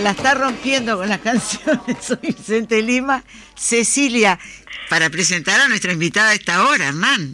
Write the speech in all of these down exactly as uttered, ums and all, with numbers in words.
la está rompiendo con las canciones. Soy Vicente Lima. Cecilia, para presentar a nuestra invitada a esta hora, Hernán.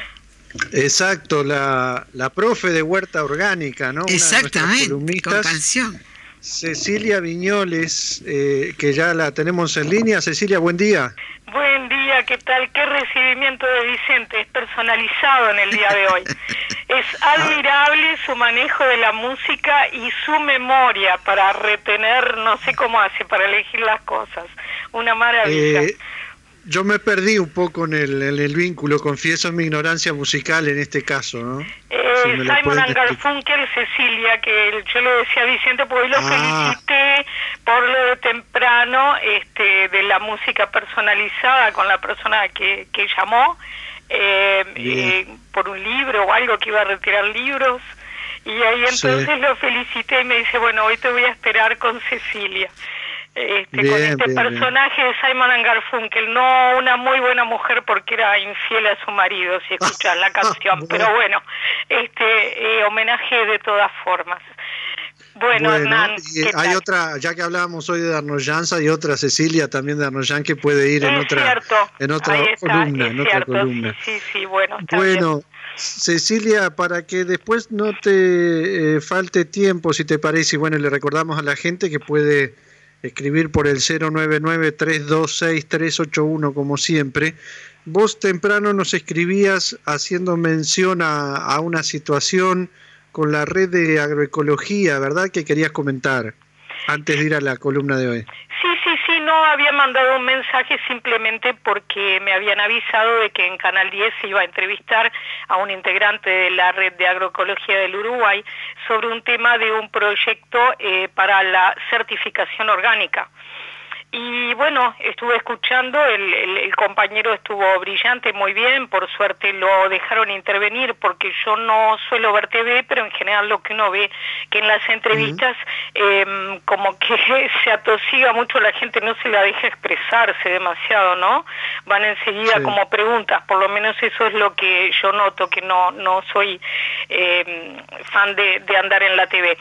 Exacto, la, la profe de Huerta Orgánica, ¿no? Exactamente, con canción. Cecilia Viñoles, eh, que ya la tenemos en línea. Cecilia, buen día. Buen día, ¿qué tal? Qué recibimiento de Vicente, es personalizado en el día de hoy. Es admirable su manejo de la música y su memoria para retener, no sé cómo hace, para elegir las cosas. Una maravilla. Eh, yo me perdí un poco en el, en el vínculo, confieso mi ignorancia musical en este caso, ¿no? Eh, si Simon and Garfunkel, Cecilia, que yo le decía a Vicente, porque hoy lo ah. felicité por lo de temprano, este, de la música personalizada con la persona que, que llamó, eh, eh, por un libro o algo, que iba a retirar libros, y ahí entonces sí. lo felicité y me dice, bueno, hoy te voy a esperar con Cecilia. Este, bien, con este bien, personaje bien. de Simon and Garfunkel, no una muy buena mujer porque era infiel a su marido, si escuchan la canción, bueno. pero bueno, este eh, homenaje de todas formas. Bueno, bueno Hernán, ¿qué hay tal? Otra, ya que hablábamos hoy de Darnoyans, hay otra Cecilia también de Darnoyan que puede ir en es otra, cierto. en otra está, columna, en otra cierto. columna. Sí, sí, sí, bueno, está bueno. Bien. Cecilia, para que después no te eh, falte tiempo, si te parece, y bueno, le recordamos a la gente que puede escribir por el cero nueve nueve, tres dos seis, tres ocho uno como siempre. Vos temprano nos escribías haciendo mención a, a una situación con la red de agroecología, ¿verdad? Que querías comentar antes de ir a la columna de hoy. Sí, sí, sí, no había mandado un mensaje simplemente porque me habían avisado de que en Canal diez se iba a entrevistar a un integrante de la red de agroecología del Uruguay sobre un tema de un proyecto eh, para la certificación orgánica. Y bueno, estuve escuchando, el, el, el compañero estuvo brillante, muy bien, por suerte lo dejaron intervenir porque yo no suelo ver T V, pero en general lo que uno ve que en las entrevistas uh-huh. eh, como que se atosiga mucho la gente, no se la deja expresarse demasiado, ¿no? Van enseguida sí. como preguntas, por lo menos eso es lo que yo noto, que no, no soy eh, fan de, de andar en la T V.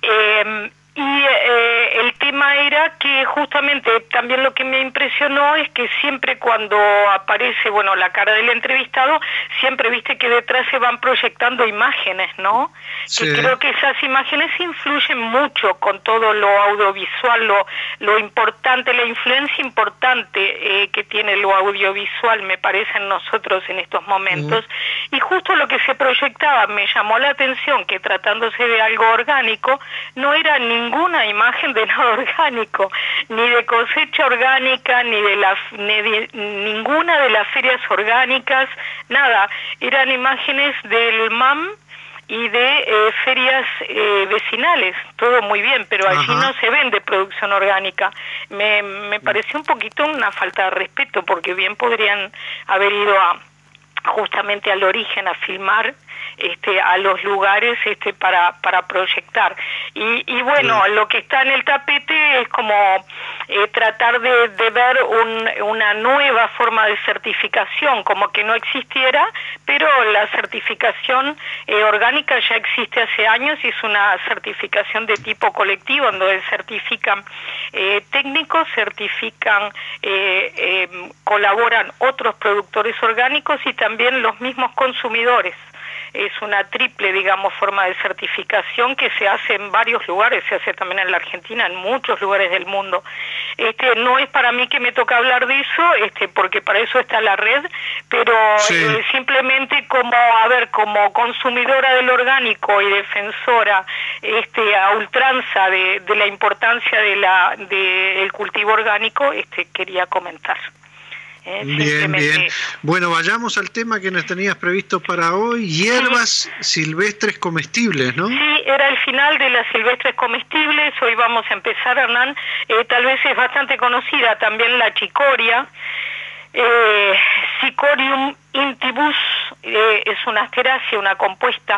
Eh, Y eh, el tema era que justamente también lo que me impresionó es que siempre cuando aparece, bueno, la cara del entrevistado, siempre viste que detrás se van proyectando imágenes, ¿no? Sí. Que creo que esas imágenes influyen mucho con todo lo audiovisual, lo, lo importante, la influencia importante eh, que tiene lo audiovisual, me parece, en nosotros en estos momentos. Mm. Y justo lo que se proyectaba me llamó la atención, que tratándose de algo orgánico, no era ni ninguna imagen de nada orgánico, ni de cosecha orgánica, ni de la ni de, ninguna de las ferias orgánicas, nada. Eran imágenes del M A M y de eh, ferias eh, vecinales, todo muy bien, pero allí Ajá. no se vende producción orgánica. Me, me pareció un poquito una falta de respeto, porque bien podrían haber ido a justamente al origen a filmar, este, a los lugares este, para, para proyectar. Y, y bueno, sí. lo que está en el tapete es como eh, tratar de, de ver un, una nueva forma de certificación, como que no existiera, pero la certificación eh, orgánica ya existe hace años y es una certificación de tipo colectivo, en donde certifican eh, técnicos, certifican, eh, eh, colaboran otros productores orgánicos y también los mismos consumidores. Es una triple, digamos, forma de certificación que se hace en varios lugares, se hace también en la Argentina, en muchos lugares del mundo. Este, no es para mí que me toca hablar de eso, este, porque para eso está la red, pero sí. eh, simplemente como, a ver, como consumidora del orgánico y defensora este, a ultranza de, de la importancia de la del cultivo orgánico, este, quería comentar. Eh, bien, bien. Bueno, vayamos al tema que nos tenías previsto para hoy, hierbas sí. silvestres comestibles, ¿no? Sí, era el final de las silvestres comestibles, hoy vamos a empezar, Hernán. Eh, tal vez es bastante conocida también la chicoria, Eh, Cicorium intibus eh, es una asterácea, una compuesta,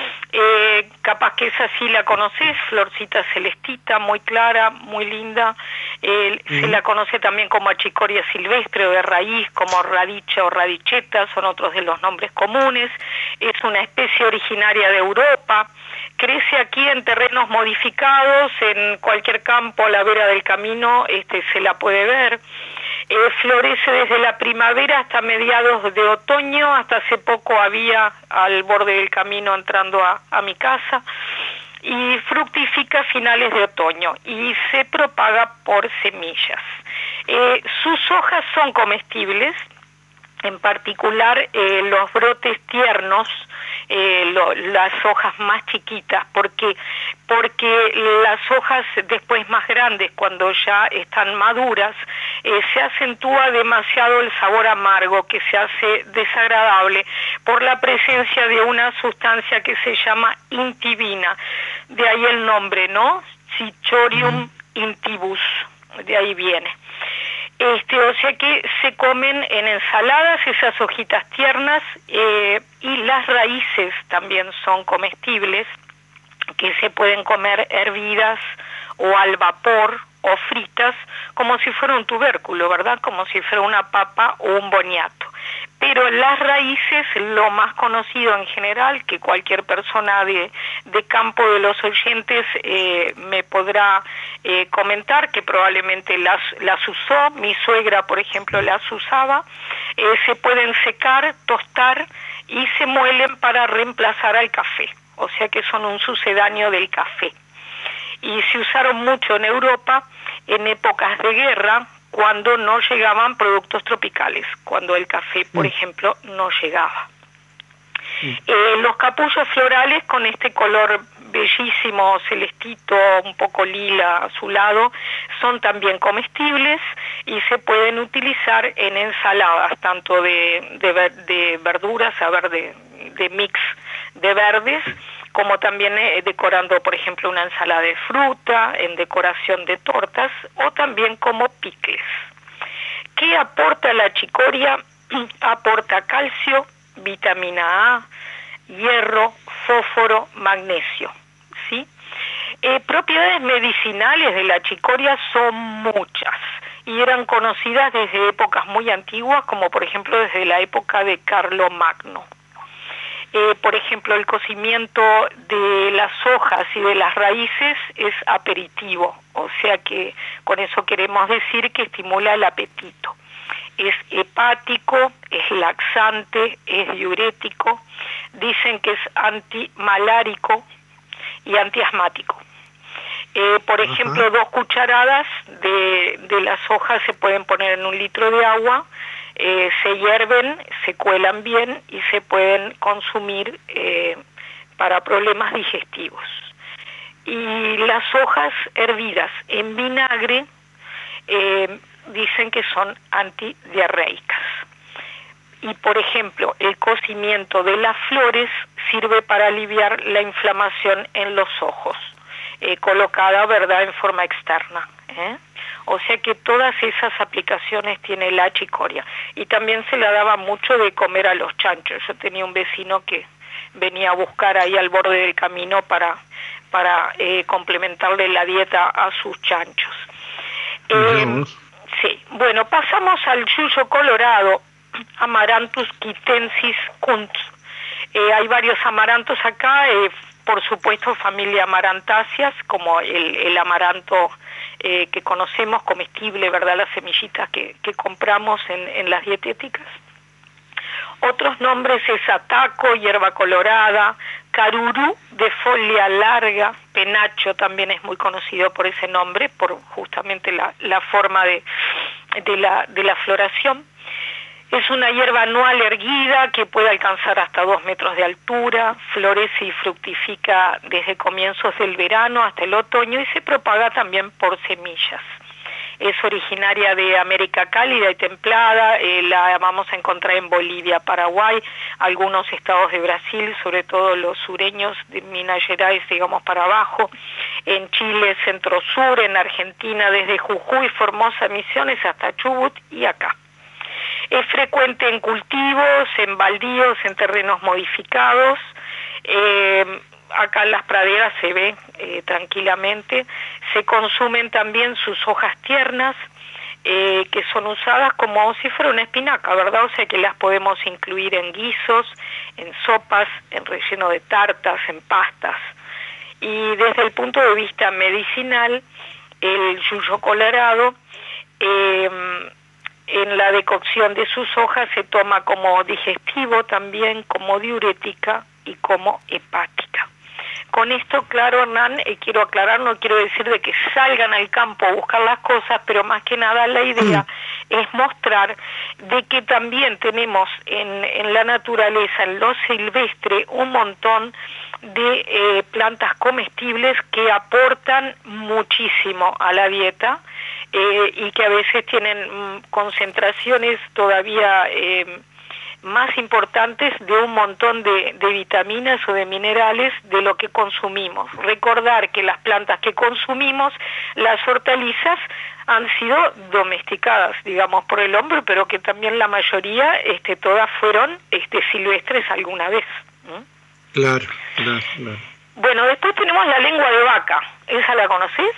eh, capaz que esa sí la conoces, florcita celestita, muy clara, muy linda. Eh, mm. Se la conoce también como achicoria silvestre o de raíz, como radicha o radicheta, son otros de los nombres comunes. Es una especie originaria de Europa. Crece aquí en terrenos modificados, en cualquier campo a la vera del camino este, se la puede ver. Eh, florece desde la primavera hasta mediados de otoño, hasta hace poco había al borde del camino entrando a, a mi casa, y fructifica a finales de otoño y se propaga por semillas. Eh, sus hojas son comestibles, en particular eh, los brotes tiernos, eh, lo, las hojas más chiquitas, porque porque las hojas después más grandes, cuando ya están maduras, eh, se acentúa demasiado el sabor amargo, que se hace desagradable por la presencia de una sustancia que se llama intibina, de ahí el nombre, ¿no? Cichorium intibus, de ahí viene. Este, o sea que se comen en ensaladas esas hojitas tiernas, eh, y las raíces también son comestibles, que se pueden comer hervidas o al vapor o fritas, como si fuera un tubérculo, ¿verdad? Como si fuera una papa o un boniato. Pero las raíces, lo más conocido en general, que cualquier persona de, de campo de los oyentes eh, me podrá eh, comentar, que probablemente las, las usó, mi suegra, por ejemplo, las usaba, eh, se pueden secar, tostar y se muelen para reemplazar al café, o sea que son un sucedáneo del café. Y se usaron mucho en Europa en épocas de guerra, cuando no llegaban productos tropicales, cuando el café, por mm. ejemplo, no llegaba. Mm. Eh, los capullos florales con este color bellísimo, celestito, un poco lila, azulado, son también comestibles y se pueden utilizar en ensaladas, tanto de, de, de verduras, a ver, de, de mix de verdes, como también eh, decorando, por ejemplo, una ensalada de fruta, en decoración de tortas, o también como picles. ¿Qué aporta la chicoria? Aporta calcio, vitamina A, hierro, fósforo, magnesio, ¿sí? Eh, propiedades medicinales de la chicoria son muchas, y eran conocidas desde épocas muy antiguas, como por ejemplo desde la época de Carlomagno. Eh, por ejemplo, el cocimiento de las hojas y de las raíces es aperitivo, o sea que con eso queremos decir que estimula el apetito. Es hepático, es laxante, es diurético, dicen que es antimalárico y antiasmático. Eh, por ejemplo, Ajá. dos cucharadas de, de las hojas se pueden poner en un litro de agua, Eh, se hierven, se cuelan bien y se pueden consumir eh, para problemas digestivos. Y las hojas hervidas en vinagre eh, dicen que son antidiarreicas. Y por ejemplo, el cocimiento de las flores sirve para aliviar la inflamación en los ojos, eh, colocada, ¿verdad?, en forma externa, ¿eh? O sea que todas esas aplicaciones tiene la chicoria. Y también se la daba mucho de comer a los chanchos. Yo tenía un vecino que venía a buscar ahí al borde del camino para, para eh, complementarle la dieta a sus chanchos. Eh, sí, bueno, pasamos al yuyo colorado, Amaranthus quitensis kunz. Eh, hay varios amarantos acá, eh, por supuesto familia amarantáceas, como el, el amaranto eh, que conocemos, comestible, ¿verdad? Las semillitas que, que compramos en, en las dietéticas. Otros nombres es ataco, hierba colorada, carurú de folia larga, penacho también es muy conocido por ese nombre, por justamente la, la forma de, de, la, de la floración. Es una hierba anual erguida que puede alcanzar hasta dos metros de altura, florece y fructifica desde comienzos del verano hasta el otoño y se propaga también por semillas. Es originaria de América cálida y templada, eh, la vamos a encontrar en Bolivia, Paraguay, algunos estados de Brasil, sobre todo los sureños de Minas Gerais, digamos para abajo, en Chile, centro-sur, en Argentina, desde Jujuy, Formosa, Misiones hasta Chubut y acá. Es frecuente en cultivos, en baldíos, en terrenos modificados. Eh, acá en las praderas se ve eh, tranquilamente. Se consumen también sus hojas tiernas, eh, que son usadas como si fuera una espinaca, ¿verdad? O sea que las podemos incluir en guisos, en sopas, en relleno de tartas, en pastas. Y desde el punto de vista medicinal, el yuyo colorado, eh, en la decocción de sus hojas se toma como digestivo también, como diurética y como hepática. Con esto, claro, Hernán, eh, quiero aclarar, no quiero decir de que salgan al campo a buscar las cosas, pero más que nada la idea mm. es mostrar de que también tenemos en, en la naturaleza, en lo silvestre, un montón de eh, plantas comestibles que aportan muchísimo a la dieta eh, y que a veces tienen mm, concentraciones todavía eh, más importantes de un montón de, de vitaminas o de minerales de lo que consumimos. Recordar que las plantas que consumimos, las hortalizas, han sido domesticadas, digamos, por el hombre, pero que también la mayoría, este, todas fueron este, silvestres alguna vez. ¿Mm? Claro, claro, claro. Bueno, después tenemos la lengua de vaca. ¿Esa la conocés?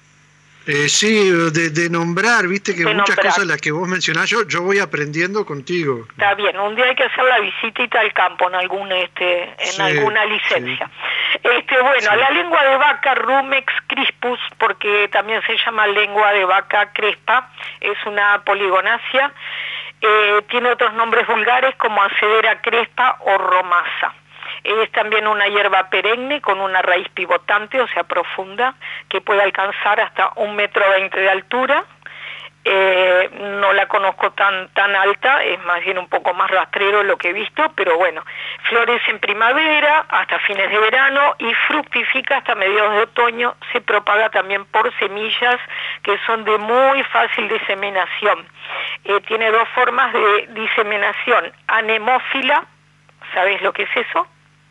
Eh, sí, de, de nombrar, viste que de muchas nombrar. cosas las que vos mencionás, yo, yo voy aprendiendo contigo. Está bien, un día hay que hacer la visitita al campo en algún este en Sí, alguna licencia. sí. Este bueno, Sí. la lengua de vaca Rumex crispus, porque también se llama lengua de vaca crespa, es una poligonácea, eh, tiene otros nombres vulgares como acedera crespa o romasa. Es también una hierba perenne con una raíz pivotante, o sea, profunda, que puede alcanzar hasta un metro veinte de altura. Eh, no la conozco tan tan alta, es más bien un poco más rastrero lo que he visto, pero bueno, florece en primavera hasta fines de verano y fructifica hasta mediados de otoño. Se propaga también por semillas que son de muy fácil diseminación. Eh, tiene dos formas de diseminación: anemófila, ¿sabes lo que es eso?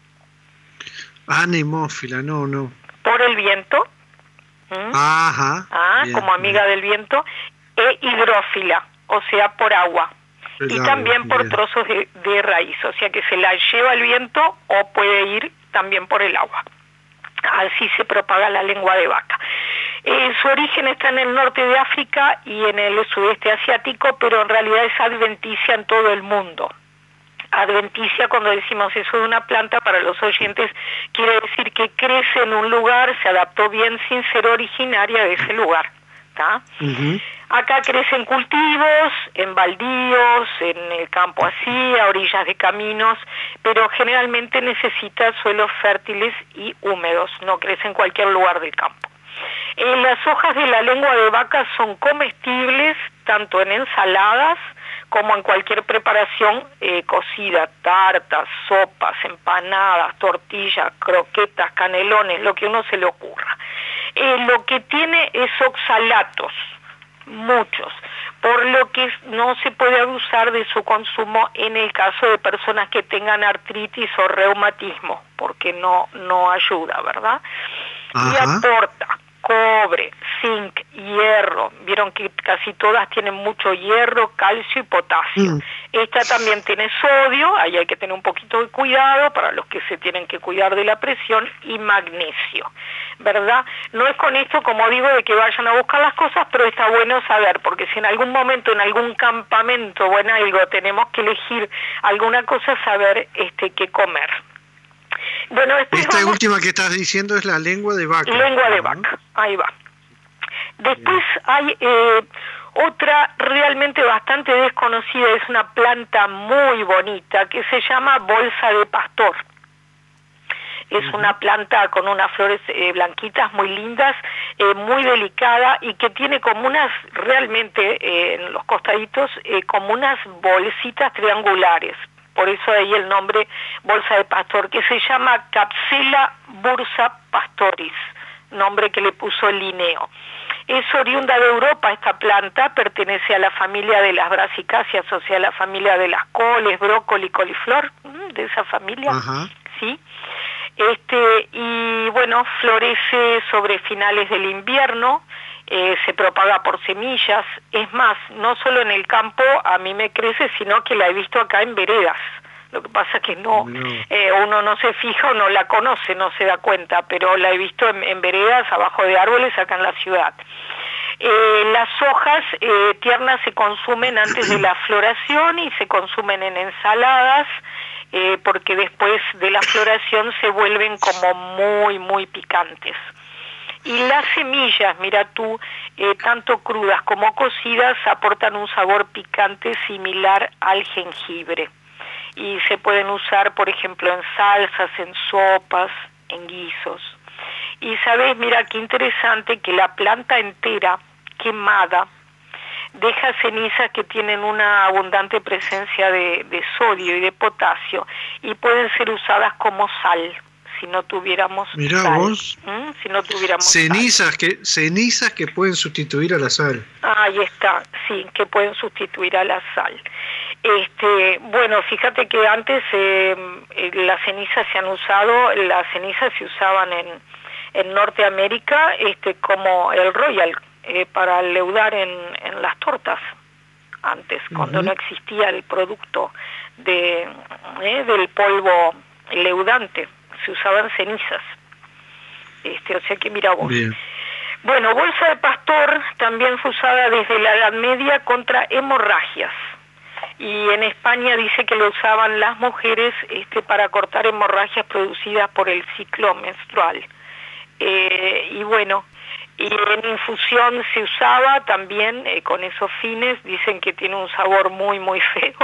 Anemófila, no, no. Por el viento. ¿Mm? Ajá. Ah, bien, como amiga bien. del viento. E hidrófila, o sea, por agua. El y agua, también por bien. trozos de, de raíz, o sea que se la lleva el viento o puede ir también por el agua. Así se propaga la lengua de vaca. Eh, su origen está en el norte de África y en el sudeste asiático, pero en realidad es adventicia en todo el mundo. Adventicia, cuando decimos eso de una planta, para los oyentes, quiere decir que crece en un lugar, se adaptó bien sin ser originaria de ese lugar. ¿Tá? Uh-huh. Acá crecen cultivos, en baldíos, en el campo así, a orillas de caminos, pero generalmente necesita suelos fértiles y húmedos, no crece en cualquier lugar del campo. Eh, las hojas de la lengua de vaca son comestibles tanto en ensaladas como en cualquier preparación eh, cocida, tartas, sopas, empanadas, tortillas, croquetas, canelones, lo que uno se le ocurra. Eh, lo que tiene es oxalatos, muchos, por lo que no se puede abusar de su consumo en el caso de personas que tengan artritis o reumatismo, porque no, no ayuda, ¿verdad? Ajá. Y aporta cobre, zinc, hierro. Vieron que casi todas tienen mucho hierro, calcio y potasio. Mm. Esta también tiene sodio, ahí hay que tener un poquito de cuidado para los que se tienen que cuidar de la presión, y magnesio, ¿verdad? No es con esto, como digo, de que vayan a buscar las cosas, pero está bueno saber, porque si en algún momento, en algún campamento o en algo tenemos que elegir alguna cosa, saber este qué comer. Bueno, esta vamos... última que estás diciendo es la lengua de vaca. Lengua de vaca, ahí va. Después hay eh, otra realmente bastante desconocida, es una planta muy bonita que se llama bolsa de pastor. Es uh-huh. una planta con unas flores eh, blanquitas muy lindas, eh, muy delicada, y que tiene como unas, realmente eh, en los costaditos, eh, como unas bolsitas triangulares. Por eso ahí el nombre bolsa de pastor, que se llama Capsella bursa pastoris, nombre que le puso Linneo. Es oriunda de Europa esta planta, pertenece a la familia de las brasicáceas, o sea, a la familia de las coles, brócoli, coliflor, de esa familia, Ajá. ¿sí? Este, y bueno, florece sobre finales del invierno eh, se propaga por semillas. Es más, no solo en el campo a mí me crece, sino que la he visto acá en veredas. Lo que pasa es que no, no. Eh, uno no se fija o no la conoce, no se da cuenta, pero la he visto en, en veredas, abajo de árboles, acá en la ciudad. Eh, las hojas eh, tiernas se consumen antes de la floración y se consumen en ensaladas, eh, porque después de la floración se vuelven como muy, muy picantes. Y las semillas, mira tú, eh, tanto crudas como cocidas, aportan un sabor picante similar al jengibre. Y se pueden usar, por ejemplo, en salsas, en sopas, en guisos. Y sabes, mira qué interesante que la planta entera, quemada, deja cenizas que tienen una abundante presencia de, de sodio y de potasio y pueden ser usadas como sal si no tuviéramos Mirá sal. vos. ¿Mm? Si no tuviéramos cenizas sal. que cenizas que pueden sustituir a la sal. Ahí está, sí, que pueden sustituir a la sal. Este, bueno, fíjate que antes eh, las cenizas se han usado, las cenizas se usaban en, en Norteamérica este, como el Royal, eh, para leudar en, en las tortas, antes, uh-huh. cuando no existía el producto de, eh, del polvo leudante, se usaban cenizas. Este, o sea que mira vos. Bien. Bueno, bolsa de pastor también fue usada desde la Edad Media contra hemorragias. Y en España dice que lo usaban las mujeres este, para cortar hemorragias producidas por el ciclo menstrual. Eh, y bueno, y en infusión se usaba también eh, con esos fines. Dicen que tiene un sabor muy muy feo.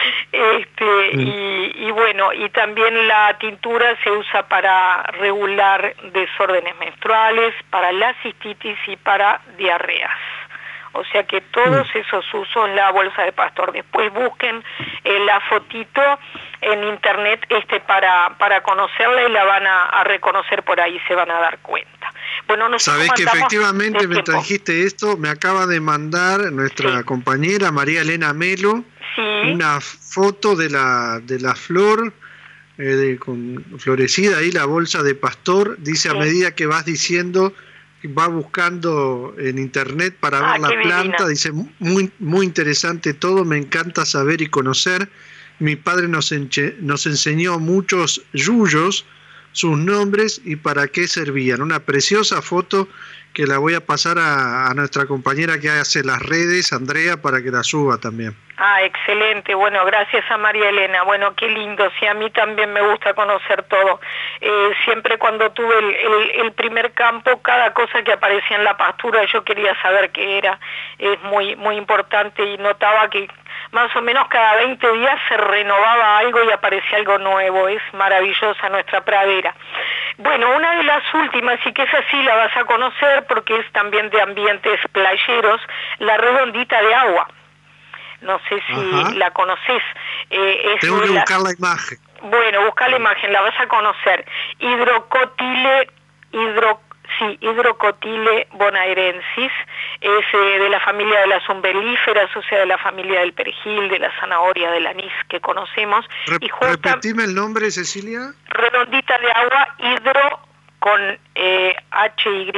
Este, mm. y, y bueno, y también la tintura se usa para regular desórdenes menstruales, para la cistitis y para diarreas. O sea que todos esos usos la bolsa de pastor. Después busquen eh, la fotito en internet este para para conocerla y la van a, a reconocer por ahí, se van a dar cuenta. Bueno, nosotros sabés que efectivamente mientras dijiste esto me acaba de mandar nuestra sí. compañera María Elena Melo sí. una foto de la de la flor eh, de, con florecida ahí la bolsa de pastor. Dice sí. a medida que vas diciendo va buscando en internet para ah, ver la planta, divina. Dice muy muy interesante todo, me encanta saber y conocer. Mi padre nos, enche, nos enseñó muchos yuyos, sus nombres y para qué servían. Una preciosa foto que la voy a pasar a, a nuestra compañera que hace las redes, Andrea, para que la suba también. Ah, excelente. Bueno, gracias a María Elena. Bueno, qué lindo. Sí, a mí también me gusta conocer todo. Eh, siempre cuando tuve el, el, el primer campo, cada cosa que aparecía en la pastura, yo quería saber qué era. Es muy, muy importante y notaba que más o menos cada veinte días se renovaba algo y aparecía algo nuevo. Es maravillosa nuestra pradera. Bueno, una de las últimas, y que esa sí la vas a conocer porque es también de ambientes playeros, la redondita de agua. No sé si Ajá. la conoces. Eh, es Tengo que la... buscar la imagen. Bueno, busca la imagen, la vas a conocer. Hidrocotile, hidro, sí, Hidrocotile bonaerensis, es eh, de la familia de las umbelíferas, o sea, de la familia del perejil, de la zanahoria, del anís que conocemos. Rep- y justa... Repetime el nombre, Cecilia. Redondita de agua, hidro con eh, H Y,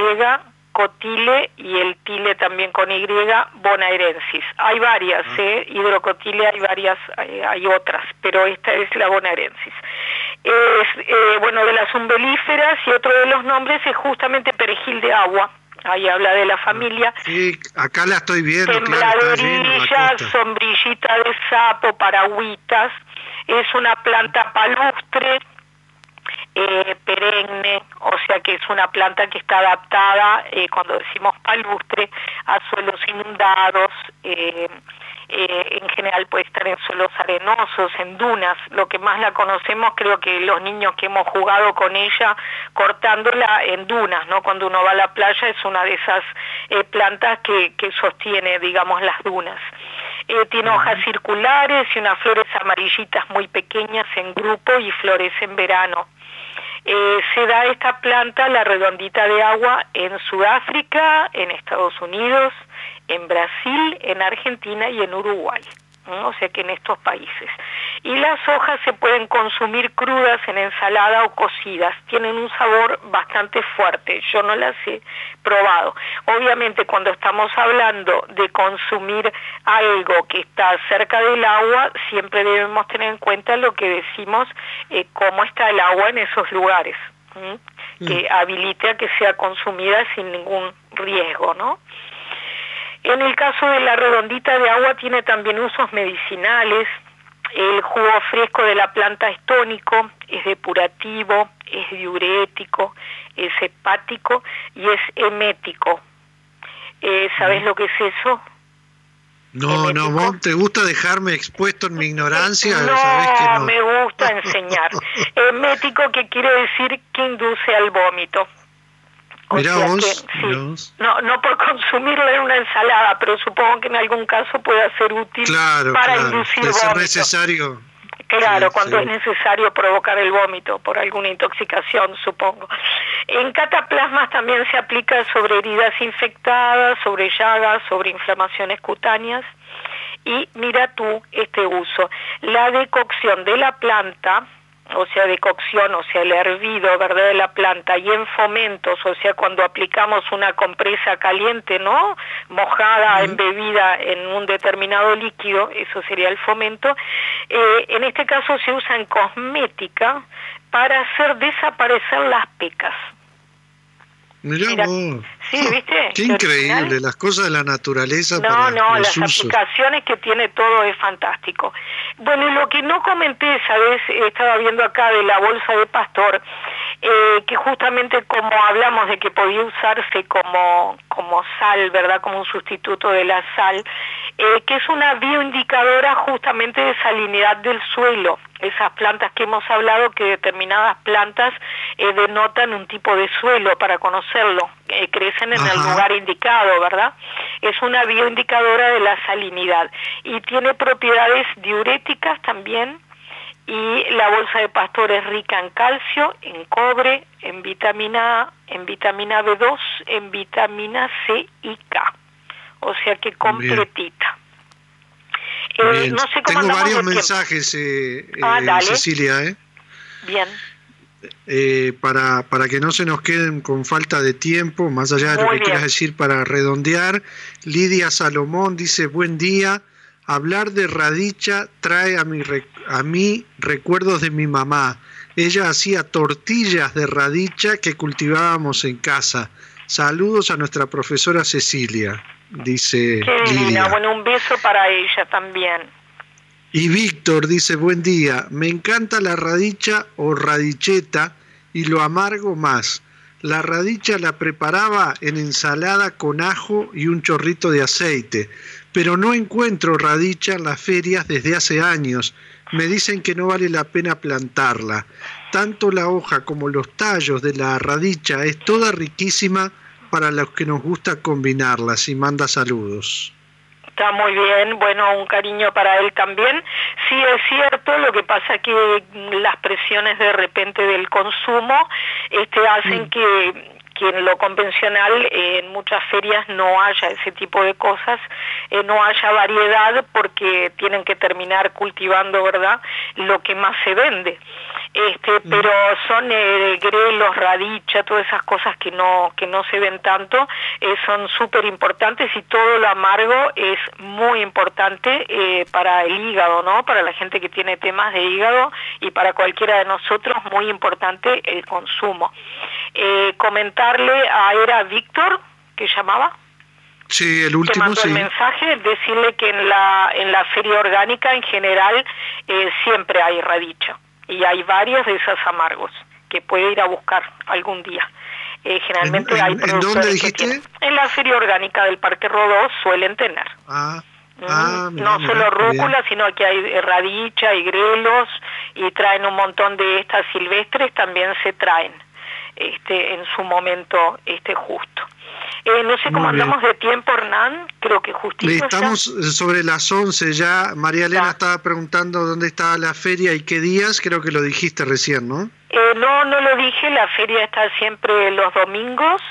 cotile y el tile también con Y, bonaerensis. Hay varias, ah. ¿eh? Hidrocotile hay varias, hay, hay otras, pero esta es la bonaerensis. Es, eh, bueno, de las umbelíferas, y otro de los nombres es justamente perejil de agua. Ahí habla de la familia. Sí, acá la estoy viendo. Tembladerilla, claro, sombrillita de sapo, paragüitas. Es una planta palustre, Eh, perenne, o sea que es una planta que está adaptada, eh, cuando decimos palustre, a suelos inundados, eh, eh, en general puede estar en suelos arenosos, en dunas. Lo que más la conocemos, creo que los niños que hemos jugado con ella, cortándola en dunas, ¿no? Cuando uno va a la playa es una de esas eh, plantas que, que sostiene, digamos, las dunas. Eh, tiene hojas circulares y unas flores amarillitas muy pequeñas en grupo y florece en verano. Eh, se da esta planta, la redondita de agua, en Sudáfrica, en Estados Unidos, en Brasil, en Argentina y en Uruguay. ¿no? O sea que en estos países. Y las hojas se pueden consumir crudas en ensalada o cocidas, tienen un sabor bastante fuerte, yo no las he probado. Obviamente cuando estamos hablando de consumir algo que está cerca del agua, siempre debemos tener en cuenta lo que decimos, eh, cómo está el agua en esos lugares, ¿m? Mm. que habilite a que sea consumida sin ningún riesgo, ¿no? En el caso de la redondita de agua tiene también usos medicinales. El jugo fresco de la planta es tónico, es depurativo, es diurético, es hepático y es emético. Eh, ¿Sabes lo que es eso? No, ¿Emético? No, vos te gusta dejarme expuesto en mi ignorancia. No, ¿sabés que no? me gusta enseñar. Emético, que quiere decir que induce al vómito. O Mirá sea vos, que, sí, mirá vos. No, no por consumirlo en una ensalada, pero supongo que en algún caso pueda ser útil claro, para claro. inducir de ser vómito. necesario. Claro, sí, cuando sí. es necesario provocar el vómito por alguna intoxicación, supongo. En cataplasmas también se aplica sobre heridas infectadas, sobre llagas, sobre inflamaciones cutáneas. Y mira tú este uso, la decocción de la planta, o sea, decocción, o sea, el hervido, ¿verdad?, de la planta, y en fomentos, o sea, cuando aplicamos una compresa caliente, ¿no?, mojada, uh-huh. embebida en un determinado líquido, eso sería el fomento. Eh, en este caso se usa en cosmética para hacer desaparecer las pecas. Mirá, Mira, vos. Sí, ¿viste? Qué increíble, original. Las cosas de la naturaleza. No, para no, los las usos. aplicaciones que tiene todo es fantástico. Bueno, y lo que no comenté, ¿sabes? Estaba viendo acá de la bolsa de Pastor, eh, que justamente como hablamos de que podía usarse como, como sal, ¿verdad? Como un sustituto de la sal, eh, que es una bioindicadora justamente de salinidad del suelo. Esas plantas que hemos hablado, que determinadas plantas eh, denotan un tipo de suelo, para conocerlo, eh, crecen en Ajá. el lugar indicado, ¿verdad? Es una bioindicadora de la salinidad y tiene propiedades diuréticas también, y la bolsa de Pastor es rica en calcio, en cobre, en vitamina A, en vitamina B dos, en vitamina C y K, o sea que completita. Eh, no sé cómo Tengo varios mensajes, eh, ah, eh, Cecilia. ¿eh? Bien. Eh, para, para que no se nos queden con falta de tiempo, más allá de Muy lo que bien. quieras decir para redondear, Lidia Salomón dice, buen día, hablar de radicha trae a mi, a mí recuerdos de mi mamá. Ella hacía tortillas de radicha que cultivábamos en casa. Saludos a nuestra profesora Cecilia. Dice Qué Lidia. Linda. Bueno, un beso para ella también. Y Víctor dice, buen día, me encanta la radicha o radicheta y lo amargo más. La radicha la preparaba en ensalada con ajo y un chorrito de aceite, pero no encuentro radicha en las ferias desde hace años. Me dicen que no vale la pena plantarla. Tanto la hoja como los tallos de la radicha es toda riquísima para los que nos gusta combinarlas, y manda saludos. Está muy bien, bueno, un cariño para él también. Sí, es cierto, lo que pasa es que las presiones de repente del consumo este, hacen mm. que, que en lo convencional eh, en muchas ferias no haya ese tipo de cosas, eh, no haya variedad, porque tienen que terminar cultivando, ¿verdad?, lo que más se vende. Este, mm. Pero son eh, grelos, radicha, todas esas cosas que no que no se ven tanto, eh, son súper importantes, y todo lo amargo es muy importante eh, para el hígado, ¿no? Para la gente que tiene temas de hígado, y para cualquiera de nosotros muy importante el consumo. Eh, comentarle a era Víctor, que llamaba. Sí, el último, que mandó sí. el mensaje, decirle que en la en la feria orgánica en general eh, siempre hay radicha. Y hay varios de esos amargos que puede ir a buscar algún día. Eh, generalmente ¿En, hay en, productores ¿en dónde dijiste? que tienen. En la feria orgánica del Parque Rodó suelen tener. Ah, mm, ah, mirá, no mirá, solo rúcula, bien. sino que hay radicha y grelos, y traen un montón de estas silvestres, también se traen este en su momento este justo. Eh, no sé cómo Muy andamos bien. de tiempo, Hernán, creo que justito. Estamos ya. sobre las once ya. María Elena Ah. estaba preguntando dónde estaba la feria y qué días, creo que lo dijiste recién, ¿no? Eh, no, no lo dije, la feria está siempre los domingos,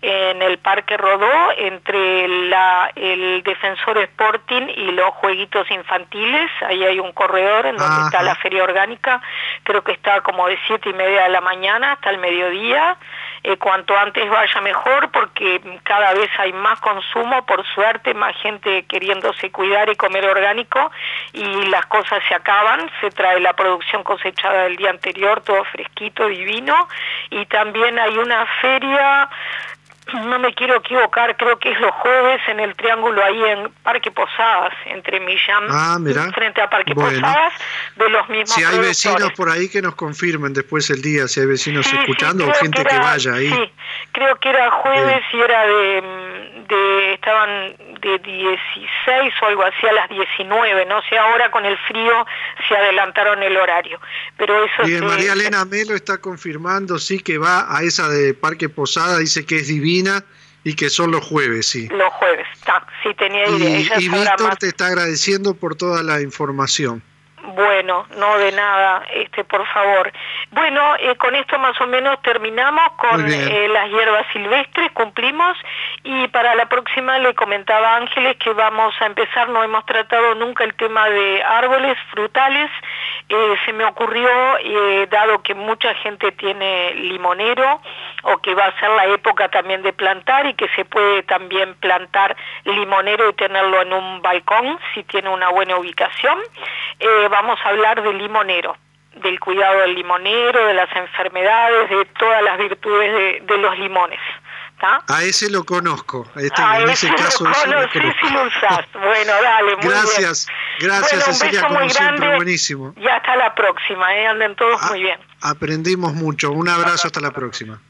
en el Parque Rodó, entre la, el Defensor Sporting y los jueguitos infantiles. Ahí hay un corredor en donde Ajá. está la feria orgánica, creo que está como de siete y media de la mañana hasta el mediodía. Eh, cuanto antes vaya mejor, porque cada vez hay más consumo, por suerte, más gente queriéndose cuidar y comer orgánico, y las cosas se acaban, se trae la producción cosechada del día anterior, todo fresquito, divino, y también hay una feria, no me quiero equivocar, creo que es los jueves en el Triángulo, ahí en Parque Posadas, entre Millán, ah, frente a Parque bueno. Posadas, de los mismos Si hay productores. Vecinos por ahí que nos confirmen después el día, si hay vecinos sí, escuchando sí, o gente que, era, que vaya ahí. Sí, creo que era jueves Bien. y era de, de, estaban de dieciséis o algo así a las diecinueve, no sé, ahora con el frío se adelantaron el horario. Pero eso Bien, se, María Elena Melo está confirmando, sí, que va a esa de Parque Posada, dice que es divina y que son los jueves, sí. Los jueves, está, sí tenía idea. Y, Ella y Víctor más. te está agradeciendo por toda la información. Bueno, no de nada, este, por favor. Bueno, eh, con esto más o menos terminamos con eh, las hierbas silvestres, cumplimos, y para la próxima le comentaba a Ángeles que vamos a empezar, no hemos tratado nunca el tema de árboles frutales. Eh, se me ocurrió, eh, dado que mucha gente tiene limonero, o que va a ser la época también de plantar, y que se puede también plantar limonero y tenerlo en un balcón, si tiene una buena ubicación, eh, vamos a hablar del limonero, del cuidado del limonero, de las enfermedades, de todas las virtudes de, de los limones. ¿Tá? A ese lo conozco. Este, a en ese ese caso, lo conoces y lo usás. Bueno, dale, muy gracias, bien. Gracias, bueno, Cecilia, un beso como muy siempre, grande, buenísimo. Y hasta la próxima, ¿eh? Anden todos a, muy bien. Aprendimos mucho. Un abrazo, hasta la próxima.